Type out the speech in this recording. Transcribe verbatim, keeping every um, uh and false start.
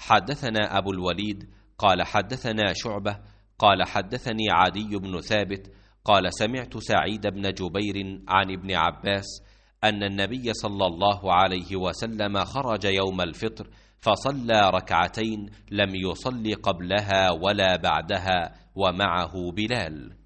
حدثنا أبو الوليد قال حدثنا شعبة قال حدثني عدي بن ثابت قال سمعت سعيد بن جبير عن ابن عباس أن النبي صلى الله عليه وسلم خرج يوم الفطر فصلى ركعتين لم يصل قبلها ولا بعدها ومعه بلال.